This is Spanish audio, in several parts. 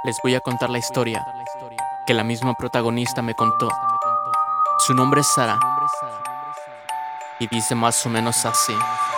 Les voy a contar la historia que la misma protagonista me contó. Su nombre es Sara y dice más o menos así.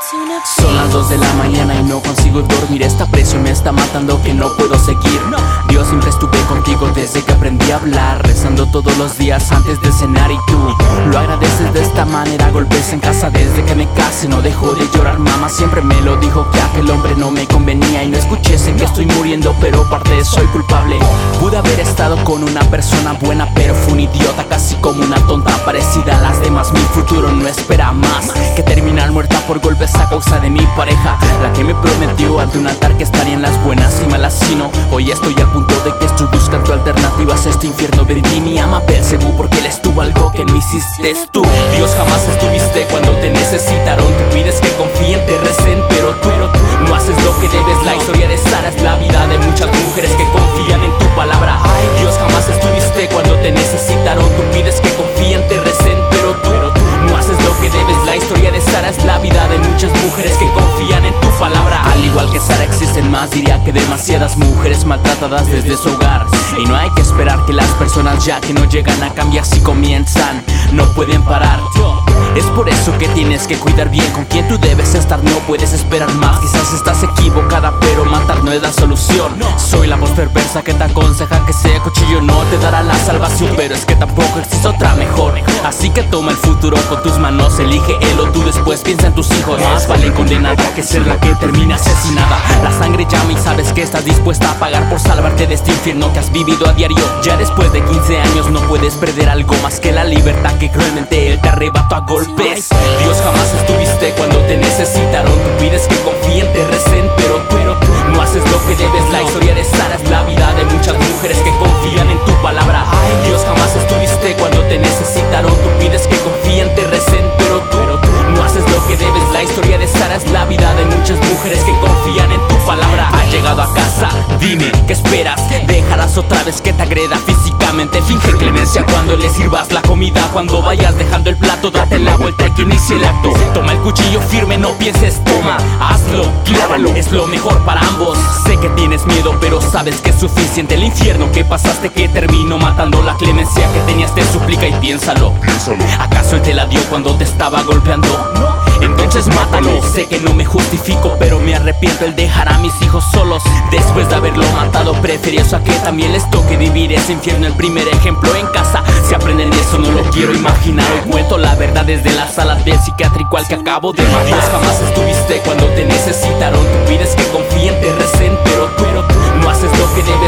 Son las 2 de la mañana y no consigo dormir. Esta presión me está matando que no puedo seguir. Dios, siempre estuve contigo desde que aprendí a hablar, rezando todos los días antes de cenar. Y tú lo agradeces de esta manera. Golpes en casa desde que me case. No dejo de llorar, mamá siempre me lo dijo, que aquel hombre no me convenía. Y no escuché, sé que estoy muriendo, pero parte soy culpable. Pude haber estado con una persona buena, pero fue un idiota, casi como una tonta parecida a las demás. Mi futuro no espera más que terminar muerta por golpes a causa de mi pareja, la que me prometió ante un altar que estaría en las buenas y malas. Si no, hoy estoy al punto de que estoy buscando alternativas a este infierno. Vendí mi ama Belcebú porque él estuvo algo que no hiciste tú. Dios, jamás estuviste cuando te necesitaron. Tú pides que confíen, te recen, pero tú no haces lo que debes. La historia de Sara es la vida de muchas mujeres que confían en tu palabra. Ay, Dios, jamás estuviste cuando te necesitaron. Tú pides que confíen, te recen, pero tú no haces lo que debes. La historia de Sara es la vida de muchas mujeres que confían en tu palabra. Al igual que Sara existen más, diría que demasiadas mujeres maltratadas desde su hogar. Y no hay que esperar que las personas ya que no llegan a cambiar, si comienzan no pueden parar. Es por eso que tienes que cuidar bien con quien tú debes estar, no puedes esperar más. Quizás estás equivocada, pero matar no es la solución. Soy la voz perversa que te aconseja que ese cuchillo no te dará la salvación, pero es que tampoco existe otra mejor. Así que toma el futuro con tus manos, elige él o tú después piensa en tus hijos. Más vale condenada que ser la que termina asesinada. La sangre llama y sabes que estás dispuesta a pagar por salvarte de este infierno que has vivido a diario. Ya después de 15 años no puedes perder algo más que la libertad que cruelmente él te arrebató a golpes. Dios, jamás estuviste cuando te necesitaron. Tú pides que confíen, te recen, pero tú no haces lo que debes. La historia de Sara es la vida de muchas mujeres que confían en tu palabra. Dios, jamás estuviste cuando te necesitaron. Tú pides que confíen, te recen, pero tú no haces lo que debes. La historia de Sara es la vida de muchas mujeres que confían en tu palabra. Has llegado a casa, dime, ¿qué esperas? ¿Dejarás otra vez que te agreda físicamente? Finge clemencia cuando le sirvas la comida. Cuando vayas dejando el plato, date la vuelta y que inicie el acto. Toma el cuchillo firme, no pienses, toma, hazlo, clávalo, es lo mejor para ambos. Sé que tienes miedo, pero sabes que es suficiente el infierno que pasaste, que terminó matando. La clemencia que tenías te suplica y piénsalo. ¿Acaso él te la dio cuando te estaba golpeando? Entonces mátalo. Sé que no me justifico, pero me arrepiento. Él dejará a mis hijos solos después de haberlo matado. Preferí eso a que también les toque vivir ese infierno. El primer ejemplo en casa, si aprenden eso no lo quiero imaginar. Hoy cuento la verdad desde la sala del psiquiátrico al que acabo de matar. Dios, jamás estuviste cuando te necesitaron. Tú pides que confíen, te recen, pero tú no haces lo que debes.